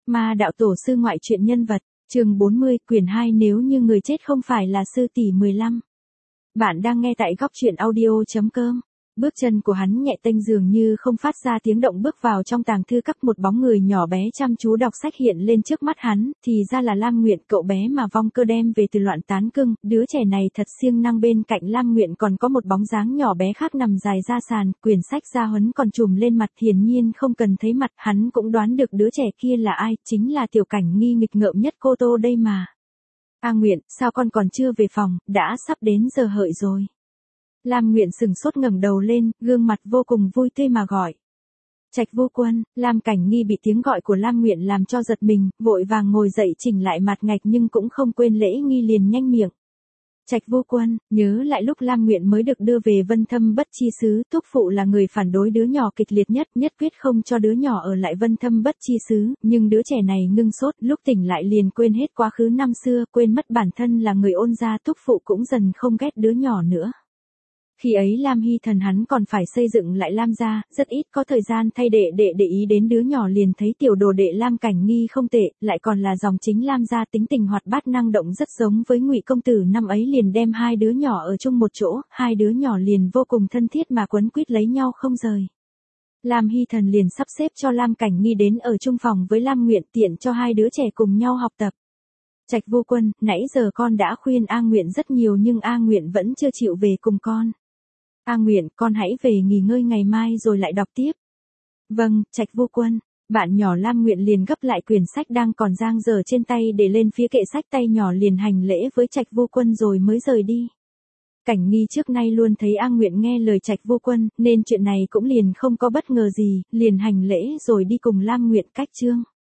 Ma đạo tổ sư ngoại truyện nhân vật, chương 40, quyển 2 nếu như người chết không phải là sư tỷ 15. Bạn đang nghe tại góc truyện audio.com. Bước chân của hắn nhẹ tênh dường như không phát ra tiếng động bước vào trong tàng thư các, một bóng người nhỏ bé chăm chú đọc sách hiện lên trước mắt hắn, thì ra là Lam Nguyện, cậu bé mà Vong Cơ đem về từ Loạn Tán Cưng. Đứa trẻ này thật siêng năng. Bên cạnh Lam Nguyện còn có một bóng dáng nhỏ bé khác nằm dài ra sàn, quyển sách da huấn còn trùm lên mặt, hiển nhiên không cần thấy mặt, hắn cũng đoán được đứa trẻ kia là ai, chính là Tiểu Cảnh Nghi nghịch ngợm nhất Cô Tô đây mà. A Nguyện, sao con còn chưa về phòng, đã sắp đến giờ hợi rồi. Lam Nguyện sừng sốt ngẩng đầu lên, gương mặt vô cùng vui tươi mà gọi. Trạch Vô Quân. Lam Cảnh Nghi bị tiếng gọi của Lam Nguyện làm cho giật mình, vội vàng ngồi dậy chỉnh lại mặt ngạch nhưng cũng không quên lễ nghi liền nhanh miệng. Trạch Vô Quân, nhớ lại lúc Lam Nguyện mới được đưa về Vân Thâm Bất Chi xứ, thúc phụ là người phản đối đứa nhỏ kịch liệt nhất, nhất quyết không cho đứa nhỏ ở lại Vân Thâm Bất Chi xứ, nhưng đứa trẻ này ngưng sốt, lúc tỉnh lại liền quên hết quá khứ năm xưa, quên mất bản thân là người Ôn gia, thúc phụ cũng dần không ghét đứa nhỏ nữa. Khi ấy Lam Hy Thần hắn còn phải xây dựng lại Lam gia, rất ít có thời gian thay đệ đệ để ý đến đứa nhỏ, liền thấy tiểu đồ đệ Lam Cảnh Nghi không tệ, lại còn là dòng chính Lam gia, tính tình hoạt bát năng động rất giống với Ngụy công tử, năm ấy liền đem hai đứa nhỏ ở chung một chỗ, hai đứa nhỏ liền vô cùng thân thiết mà quấn quýt lấy nhau không rời. Lam Hy Thần liền sắp xếp cho Lam Cảnh Nghi đến ở chung phòng với Lam Nguyện, tiện cho hai đứa trẻ cùng nhau học tập. Trạch Vô Quân, nãy giờ con đã khuyên A Nguyện rất nhiều nhưng A Nguyện vẫn chưa chịu về cùng con. A Nguyện, con hãy về nghỉ ngơi, ngày mai rồi lại đọc tiếp. Vâng, Trạch Vô Quân. Bạn nhỏ Lam Nguyện liền gấp lại quyển sách đang còn dang dở trên tay để lên phía kệ sách, tay nhỏ liền hành lễ với Trạch Vô Quân rồi mới rời đi. Cảnh Nghi trước nay luôn thấy A Nguyện nghe lời Trạch Vô Quân, nên chuyện này cũng liền không có bất ngờ gì, liền hành lễ rồi đi cùng Lam Nguyện cách chương.